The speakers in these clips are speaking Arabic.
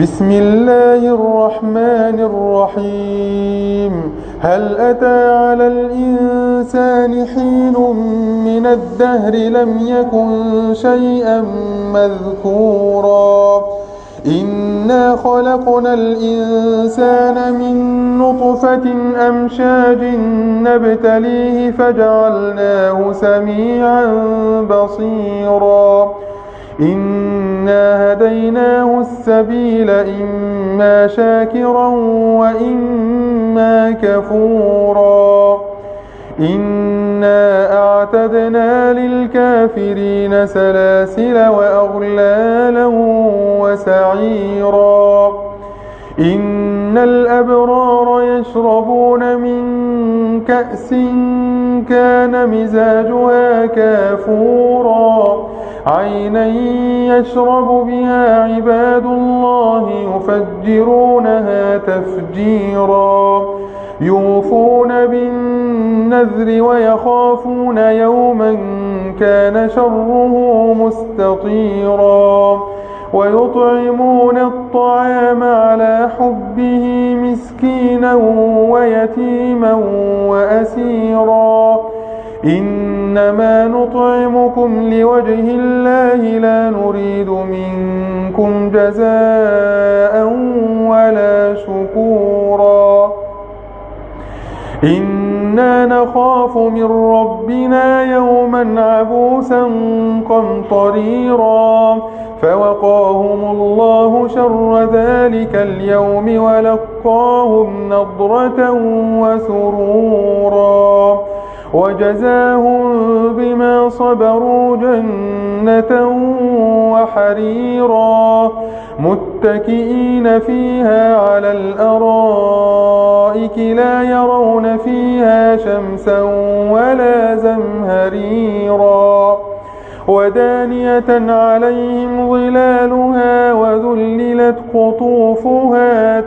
بسم الله الرحمن الرحيم. هل أتى على الإنسان حين من الدهر لم يكن شيئا مذكورا إنا خلقنا الإنسان من نطفة أمشاج نبتليه فجعلناه سميعا بصيرا إنا هديناه السبيل إما شاكرا وإما كفورا إنا أعتدنا للكافرين سلاسل وأغلالا وسعيرا إن الأبرار يشربون من كأس كان مزاجها كافورا عينا يشرب بها عباد الله يفجرونها تفجيرا يوفون بالنذر ويخافون يوما كان شره مستطيرا ويطعمون الطعام على حبه مسكينا ويتيما وأسيرا إنما نطعمكم لوجه الله لا نريد منكم جزاء ولا شكورا إنا نخاف من ربنا يوما عبوسا قمطريرا فوقاهم الله شر ذلك اليوم ولقاهم نضرة وسرورا وجزاهم بما صبروا جنة وحريرا متكئين فيها على الأرائك لا يرون فيها شمسا ولا زمهريرا ودانية عليهم ظلالها وذللت قطوفها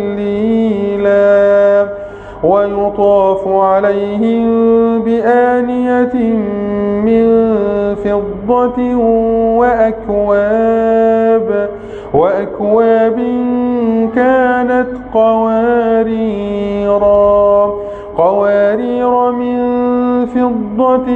تذليلا ويطاف عليهم بآنية من فضة وأكواب كانت قوارير من فضة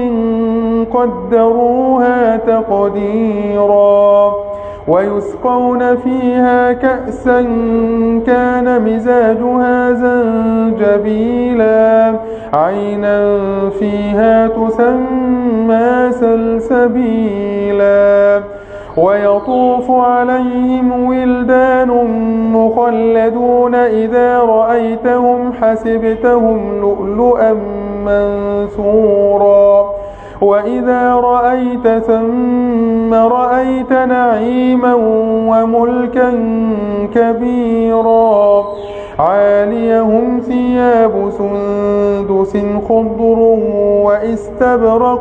قدروها تقديرا ويسقون فيها كأسا كان مزاجها زنجبيلا عينا فيها تسمى سلسبيلا ويطوف عليهم ولدان مخلدون إذا رأيتهم حسبتهم لؤلؤا منثورا وإذا رأيت ثم رأيت نعيما وملكا كبيرا عاليهم ثياب سندس خضر واستبرق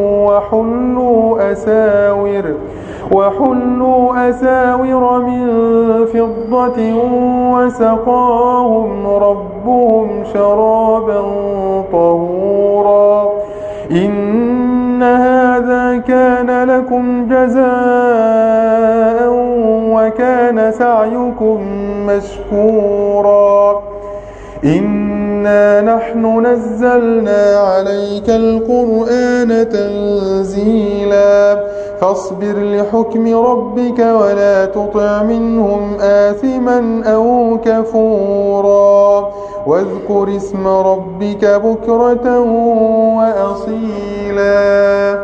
وحلوا أساور من فضة وسقاهم ربهم شرابا طهورا إن هذا كان لكم جزاء وكان سعيكم مشكورا إنا نحن نزلنا عليك القرآن تنزيلا فاصبر لحكم ربك ولا تطع منهم آثما أو كفورا واذكر اسم ربك بكرة وأصيلا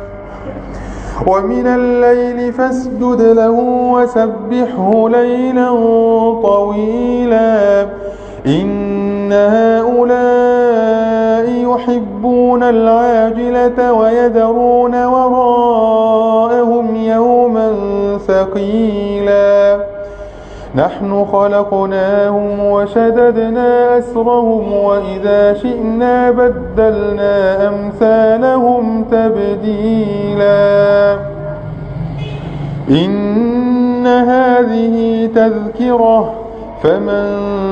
ومن الليل فاسجد له وسبحه ليلا طويلا إن هؤلاء يحبون العاجلة ويذرون وراءهم يوما ثقيلا نحن خلقناهم وشددنا أسرهم وإذا شئنا بدلنا أمثالهم تبديلا إن هذه تذكرة فمن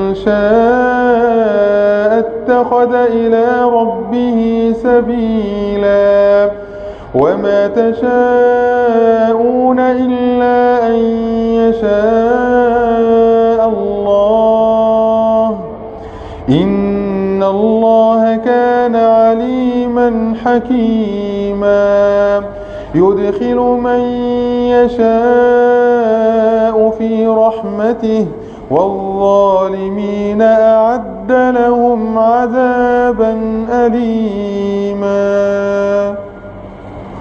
شاء اتخذ إلى ربه سبيلا وما تشاءون إلا أن يشاء إن الله كان عليما حكيما يدخل من يشاء في رحمته والظالمين أعد لهم عذابا أليما.